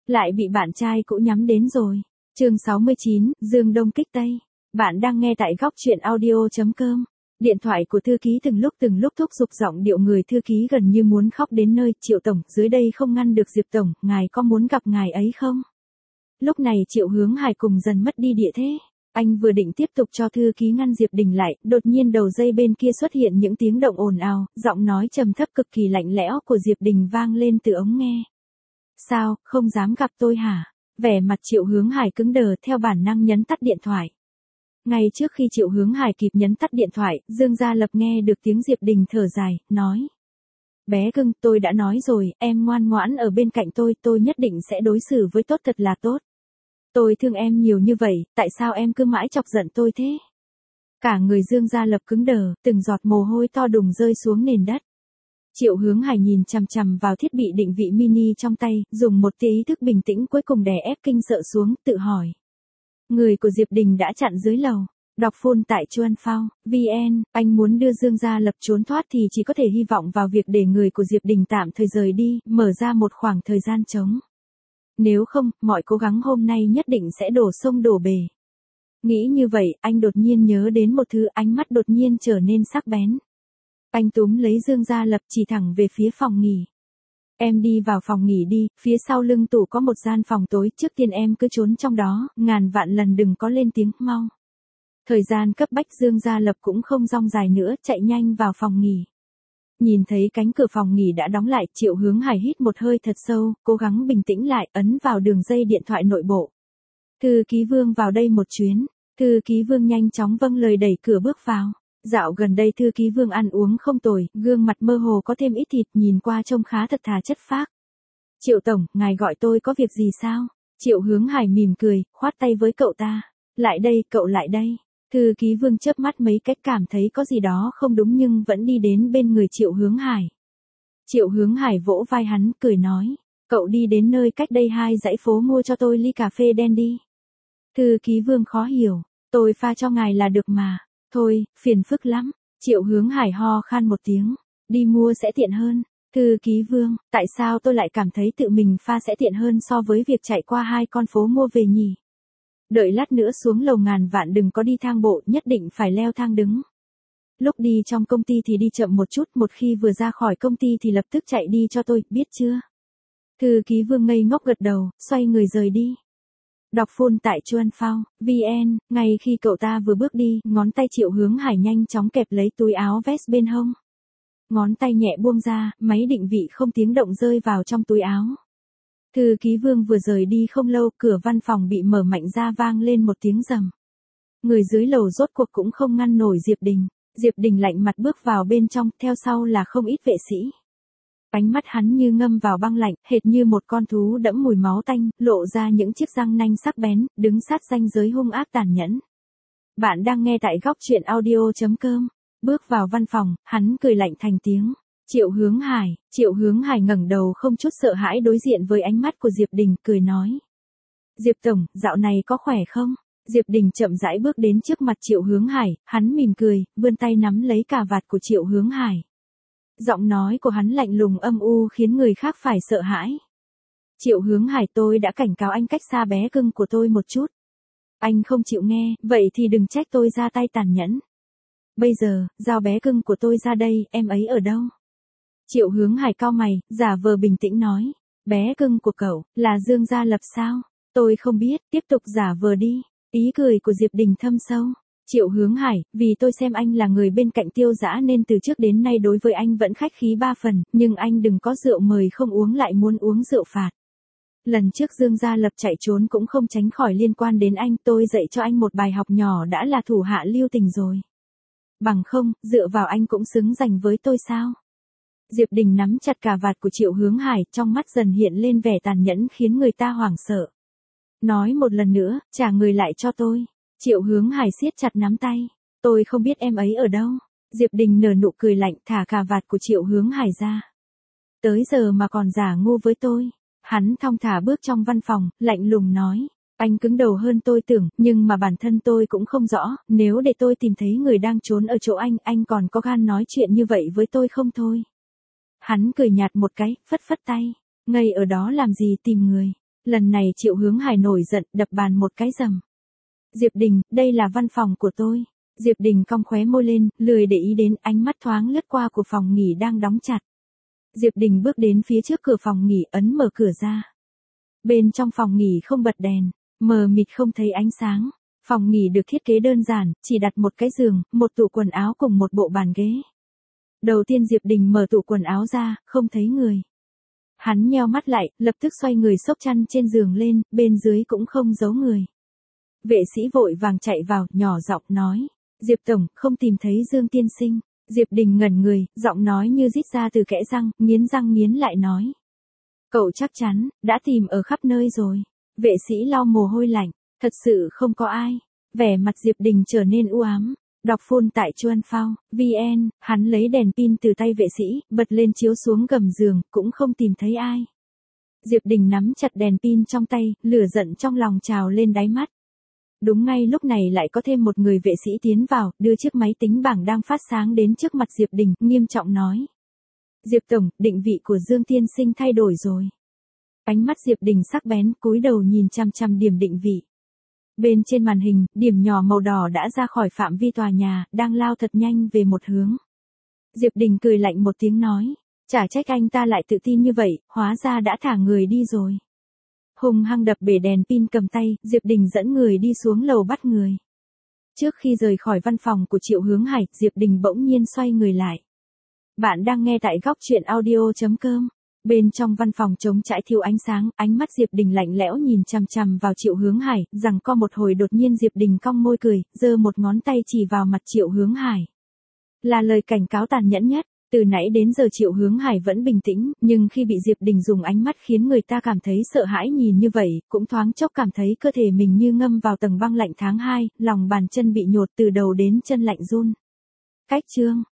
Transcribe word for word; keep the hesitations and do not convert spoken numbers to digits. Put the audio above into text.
lại bị bạn trai cũ nhắm đến rồi. Chương sáu mươi chín, Dương Đông kích Tây. Bạn đang nghe tại góc truyện audio chấm com. Điện thoại của thư ký từng lúc từng lúc thúc giục giọng điệu người thư ký gần như muốn khóc đến nơi. Triệu tổng, dưới đây không ngăn được Diệp tổng, ngài có muốn gặp ngài ấy không? Lúc này Triệu Hướng Hải cùng dần mất đi địa thế. Anh vừa định tiếp tục cho thư ký ngăn Diệp Đình lại, đột nhiên đầu dây bên kia xuất hiện những tiếng động ồn ào, giọng nói trầm thấp cực kỳ lạnh lẽo của Diệp Đình vang lên từ ống nghe. Sao, không dám gặp tôi hả? Vẻ mặt Triệu Hướng Hải cứng đờ, theo bản năng nhấn tắt điện thoại. Ngay trước khi Triệu Hướng Hải kịp nhấn tắt điện thoại, Dương Gia Lập nghe được tiếng Diệp Đình thở dài, nói. Bé cưng, tôi đã nói rồi, em ngoan ngoãn ở bên cạnh tôi, tôi nhất định sẽ đối xử với tốt thật là tốt. Tôi thương em nhiều như vậy, tại sao em cứ mãi chọc giận tôi thế? Cả người Dương Gia Lập cứng đờ, từng giọt mồ hôi to đùng rơi xuống nền đất. Triệu Hướng Hải nhìn chằm chằm vào thiết bị định vị mini trong tay, dùng một tia ý thức bình tĩnh cuối cùng đè ép kinh sợ xuống, tự hỏi. Người của Diệp Đình đã chặn dưới lầu. Đọc phun tại Chuan Phao, vê en, anh muốn đưa Dương Gia Lập trốn thoát thì chỉ có thể hy vọng vào việc để người của Diệp Đình tạm thời rời đi, mở ra một khoảng thời gian trống. Nếu không, mọi cố gắng hôm nay nhất định sẽ đổ sông đổ bể. Nghĩ như vậy, anh đột nhiên nhớ đến một thứ, ánh mắt đột nhiên trở nên sắc bén. Anh túm lấy Dương Gia Lập chỉ thẳng về phía phòng nghỉ. Em đi vào phòng nghỉ đi, phía sau lưng tủ có một gian phòng tối, trước tiên em cứ trốn trong đó, ngàn vạn lần đừng có lên tiếng, mau. Thời gian cấp bách Dương Gia Lập cũng không rong dài nữa, chạy nhanh vào phòng nghỉ. Nhìn thấy cánh cửa phòng nghỉ đã đóng lại, Triệu Hướng Hải hít một hơi thật sâu, cố gắng bình tĩnh lại, ấn vào đường dây điện thoại nội bộ. Thư ký Vương vào đây một chuyến. Thư ký Vương nhanh chóng vâng lời đẩy cửa bước vào. Dạo gần đây thư ký Vương ăn uống không tồi, gương mặt mơ hồ có thêm ít thịt, nhìn qua trông khá thật thà chất phác. Triệu tổng, ngài gọi tôi có việc gì sao? Triệu Hướng Hải mỉm cười, khoát tay với cậu ta. Lại đây, cậu lại đây. Thư ký Vương chớp mắt mấy cách cảm thấy có gì đó không đúng nhưng vẫn đi đến bên người Triệu Hướng Hải. Triệu Hướng Hải vỗ vai hắn, cười nói. Cậu đi đến nơi cách đây hai dãy phố mua cho tôi ly cà phê đen đi. Thư ký Vương khó hiểu. Tôi pha cho ngài là được mà. Thôi, phiền phức lắm. Triệu Hướng Hải ho khan một tiếng. Đi mua sẽ tiện hơn. Thư ký Vương, tại sao tôi lại cảm thấy tự mình pha sẽ tiện hơn so với việc chạy qua hai con phố mua về nhỉ? Đợi lát nữa xuống lầu ngàn vạn đừng có đi thang bộ, nhất định phải leo thang đứng. Lúc đi trong công ty thì đi chậm một chút, một khi vừa ra khỏi công ty thì lập tức chạy đi cho tôi, biết chưa? Thư ký Vương ngây ngốc gật đầu, xoay người rời đi. Đọc phun tại Chuan Phao, vê en, ngay khi cậu ta vừa bước đi, ngón tay Triệu Hướng Hải nhanh chóng kẹp lấy túi áo vest bên hông. Ngón tay nhẹ buông ra, máy định vị không tiếng động rơi vào trong túi áo. Thư ký Vương vừa rời đi không lâu, cửa văn phòng bị mở mạnh ra vang lên một tiếng rầm. Người dưới lầu rốt cuộc cũng không ngăn nổi Diệp Đình. Diệp Đình lạnh mặt bước vào bên trong, theo sau là không ít vệ sĩ. Ánh mắt hắn như ngâm vào băng lạnh, hệt như một con thú đẫm mùi máu tanh, lộ ra những chiếc răng nanh sắc bén, đứng sát ranh giới hung ác tàn nhẫn. Bạn đang nghe tại góc truyện audio chấm com. Bước vào văn phòng, hắn cười lạnh thành tiếng. Triệu Hướng Hải, Triệu Hướng Hải ngẩng đầu không chút sợ hãi đối diện với ánh mắt của Diệp Đình, cười nói. Diệp tổng, dạo này có khỏe không? Diệp Đình chậm rãi bước đến trước mặt Triệu Hướng Hải, hắn mỉm cười, vươn tay nắm lấy cà vạt của Triệu Hướng Hải. Giọng nói của hắn lạnh lùng âm u khiến người khác phải sợ hãi. Triệu Hướng Hải, tôi đã cảnh cáo anh cách xa bé cưng của tôi một chút. Anh không chịu nghe, vậy thì đừng trách tôi ra tay tàn nhẫn. Bây giờ, giao bé cưng của tôi ra đây, em ấy ở đâu? Triệu Hướng Hải cau mày, giả vờ bình tĩnh nói. Bé cưng của cậu, là Dương Gia Lập sao? Tôi không biết, tiếp tục giả vờ đi. Ý cười của Diệp Đình thâm sâu. Triệu Hướng Hải, vì tôi xem anh là người bên cạnh Tiêu Dã nên từ trước đến nay đối với anh vẫn khách khí ba phần, nhưng anh đừng có rượu mời không uống lại muốn uống rượu phạt. Lần trước Dương Gia Lập chạy trốn cũng không tránh khỏi liên quan đến anh, tôi dạy cho anh một bài học nhỏ đã là thủ hạ lưu tình rồi. Bằng không, dựa vào anh cũng xứng giành với tôi sao? Diệp Đình nắm chặt cà vạt của Triệu Hướng Hải, trong mắt dần hiện lên vẻ tàn nhẫn khiến người ta hoảng sợ. Nói một lần nữa, trả người lại cho tôi. Triệu Hướng Hải siết chặt nắm tay. Tôi không biết em ấy ở đâu. Diệp Đình nở nụ cười lạnh, thả cà vạt của Triệu Hướng Hải ra. Tới giờ mà còn giả ngu với tôi. Hắn thong thả bước trong văn phòng, lạnh lùng nói. Anh cứng đầu hơn tôi tưởng, nhưng mà bản thân tôi cũng không rõ, nếu để tôi tìm thấy người đang trốn ở chỗ anh, anh còn có gan nói chuyện như vậy với tôi không thôi. Hắn cười nhạt một cái, phất phất tay. Ngây ở đó làm gì tìm người. Lần này Triệu Hướng Hải nổi giận đập bàn một cái rầm. Diệp Đình, đây là văn phòng của tôi. Diệp Đình cong khóe môi lên, lười để ý đến, ánh mắt thoáng lướt qua của phòng nghỉ đang đóng chặt. Diệp Đình bước đến phía trước cửa phòng nghỉ, ấn mở cửa ra. Bên trong phòng nghỉ không bật đèn, mờ mịt không thấy ánh sáng. Phòng nghỉ được thiết kế đơn giản, chỉ đặt một cái giường, một tủ quần áo cùng một bộ bàn ghế. Đầu tiên Diệp Đình mở tủ quần áo ra, không thấy người. Hắn nheo mắt lại, lập tức xoay người xốc chăn trên giường lên, bên dưới cũng không giấu người. Vệ sĩ vội vàng chạy vào, nhỏ giọng nói. Diệp Tổng, không tìm thấy Dương tiên sinh. Diệp Đình ngẩn người, giọng nói như rít ra từ kẽ răng, nghiến răng nghiến lại nói. Cậu chắc chắn, đã tìm ở khắp nơi rồi. Vệ sĩ lau mồ hôi lạnh, thật sự không có ai. Vẻ mặt Diệp Đình trở nên u ám. Đọc phun tại Chuan Phao, vê en, hắn lấy đèn pin từ tay vệ sĩ, bật lên chiếu xuống gầm giường, cũng không tìm thấy ai. Diệp Đình nắm chặt đèn pin trong tay, lửa giận trong lòng trào lên đáy mắt. Đúng ngay lúc này lại có thêm một người vệ sĩ tiến vào, đưa chiếc máy tính bảng đang phát sáng đến trước mặt Diệp Đình, nghiêm trọng nói. Diệp Tổng, định vị của Dương tiên sinh thay đổi rồi. Ánh mắt Diệp Đình sắc bén, cúi đầu nhìn chằm chằm điểm định vị. Bên trên màn hình, điểm nhỏ màu đỏ đã ra khỏi phạm vi tòa nhà, đang lao thật nhanh về một hướng. Diệp Đình cười lạnh một tiếng nói. Chả trách anh ta lại tự tin như vậy, hóa ra đã thả người đi rồi. Hùng hăng đập bể đèn pin cầm tay, Diệp Đình dẫn người đi xuống lầu bắt người. Trước khi rời khỏi văn phòng của Triệu Hướng Hải, Diệp Đình bỗng nhiên xoay người lại. Bạn đang nghe tại góc truyện audio chấm com. Bên trong văn phòng trống trải thiếu ánh sáng, ánh mắt Diệp Đình lạnh lẽo nhìn chằm chằm vào Triệu Hướng Hải, rằng co một hồi đột nhiên Diệp Đình cong môi cười, giơ một ngón tay chỉ vào mặt Triệu Hướng Hải. Là lời cảnh cáo tàn nhẫn nhất. Từ nãy đến giờ Triệu Hướng Hải vẫn bình tĩnh, nhưng khi bị Diệp Đình dùng ánh mắt khiến người ta cảm thấy sợ hãi nhìn như vậy, cũng thoáng chốc cảm thấy cơ thể mình như ngâm vào tầng băng lạnh tháng hai, lòng bàn chân bị nhột từ đầu đến chân lạnh run. Cách chương